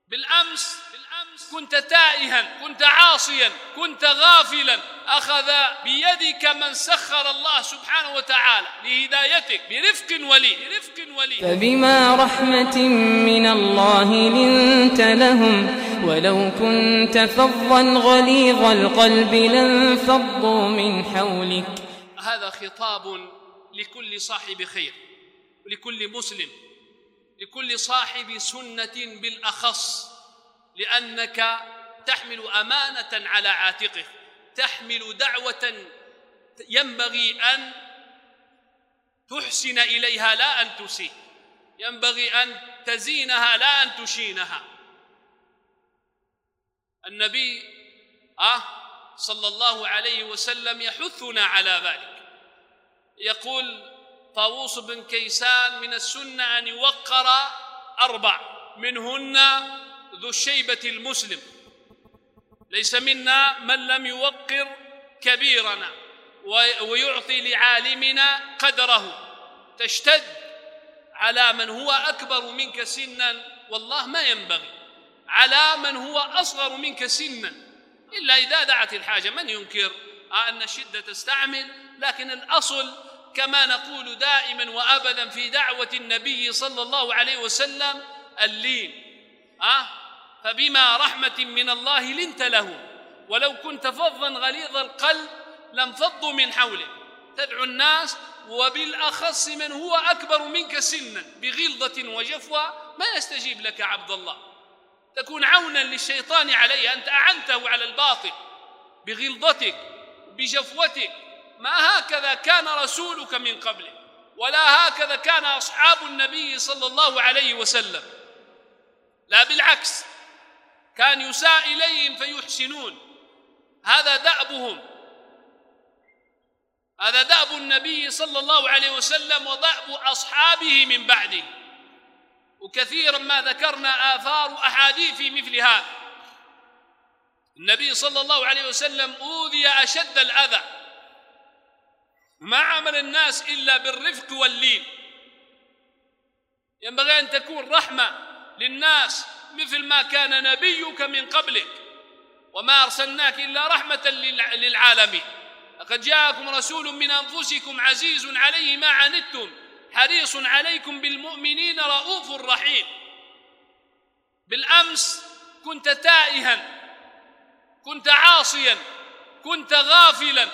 بالأمس كنت تائها، كنت عاصيا، كنت غافلا، أخذ بيدك من سخر الله سبحانه وتعالى لهدايتك برفق ولي. فبما رحمة من الله لنت لهم ولو كنت فظا غليظ القلب لانفضوا من حولك. هذا خطاب لكل صاحب خير، لكل مسلم، لكل صاحب سنة بالأخص، لأنك تحمل أمانة على عاتقك، تحمل دعوة ينبغي أن تحسن إليها لا أن تسيء، ينبغي أن تزينها لا أن تشينها. النبي صلى الله عليه وسلم يحثنا على ذلك. يقول طاووس بن كيسان: من السنة أن يوقر 4 منهن ذو الشيبة المسلم، ليس منا من لم يوقر كبيرنا ويعطي لعالمنا قدره. تشتد على من هو أكبر منك سنا، والله ما ينبغي، على من هو أصغر منك سنا، إلا إذا دعت الحاجة. من ينكر أن الشدة تستعمل، لكن الأصل كما نقول دائما وأبدا في دعوة النبي صلى الله عليه وسلم اللين. فبما رحمة من الله لنت له ولو كنت فظا غليظ القلب لانفضوا من حولك. تدعو الناس وبالأخص من هو أكبر منك سنا بغلظة وجفوة، ما يستجيب لك عبد الله، تكون عونا للشيطان عليه. أنت أعنته على الباطل بغلظتك بجفوتك. ما هكذا كان رسولك من قبلك، ولا هكذا كان أصحاب النبي صلى الله عليه وسلم، لا بالعكس، كان يساء إليهم فيحسنون. هذا دأبهم، هذا دأب النبي صلى الله عليه وسلم ودأب أصحابه من بعده. وكثيرا ما ذكرنا آثار أحاديث في مثل هذا. النبي صلى الله عليه وسلم أوذي أشد الأذى، ما عمل الناس إلا بالرفق واللين. ينبغي أن تكون رحمة للناس مثل ما كان نبيك من قبلك، وما أرسلناك إلا رحمة للعالمين. لقد جاءكم رسول من أنفسكم عزيز عليه ما عنتم حريص عليكم بالمؤمنين رؤوف رحيم. بالأمس كنت تائها، كنت عاصيا، كنت غافلا،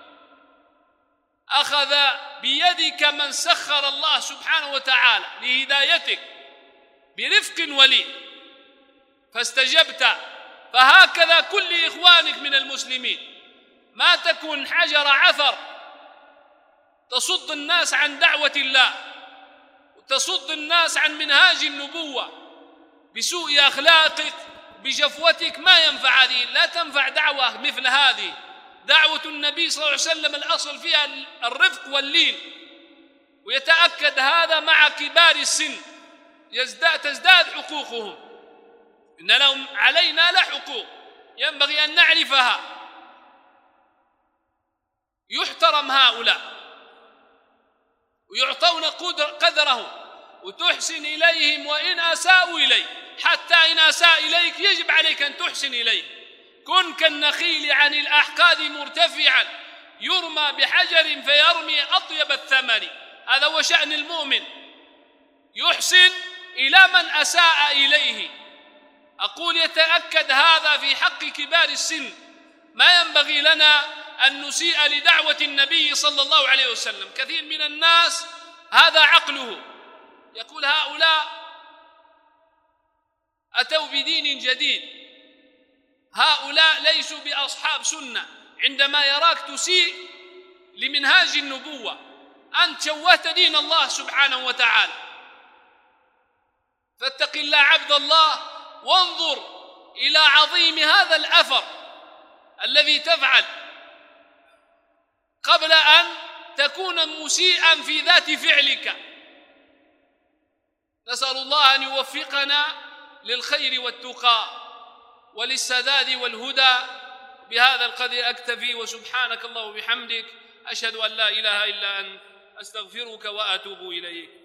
أخذ بيدك من سخر الله سبحانه وتعالى لهدايتك برفق ولين فاستجبت. فهكذا كل إخوانك من المسلمين، ما تكون حجر عثر تصد الناس عن دعوة الله وتصد الناس عن منهاج النبوة بسوء أخلاقك بجفوتك. ما ينفع هذه، لا تنفع دعوة مثل هذه. دعوة النبي صلى الله عليه وسلم الأصل فيها الرفق واللين، ويتأكد هذا مع كبار السن، تزداد حقوقهم. إن لهم علينا لحقوق ينبغي أن نعرفها. يحترم هؤلاء ويعطون قدرهم وتحسن إليهم وإن أساءوا إليك، حتى إن أساء إليك يجب عليك أن تحسن إليه. كن كالنخيل عن الأحقاد مرتفعا يرمى بحجر فيرمي أطيب الثمر. هذا هو شأن المؤمن، يحسن إلى من أساء إليه. أقول يتأكد هذا في حق كبار السن. ما ينبغي لنا أن نسيء لدعوة النبي صلى الله عليه وسلم. كثير من الناس هذا عقله، يقول هؤلاء أتوا بدين جديد، هؤلاء ليسوا بأصحاب سنة. عندما يراك تسيء لمنهاج النبوة أنت شوهت دين الله سبحانه وتعالى. فاتق الله عبد الله وانظر إلى عظيم هذا الأثر الذي تفعل قبل أن تكون مسيئا في ذات فعلك. نسأل الله أن يوفقنا للخير والتقى وللسداد والهدى. بهذا القدر أكتفي، وسبحانك الله وبحمدك أشهد أن لا إله إلا أنت أستغفرك وأتوب إليك.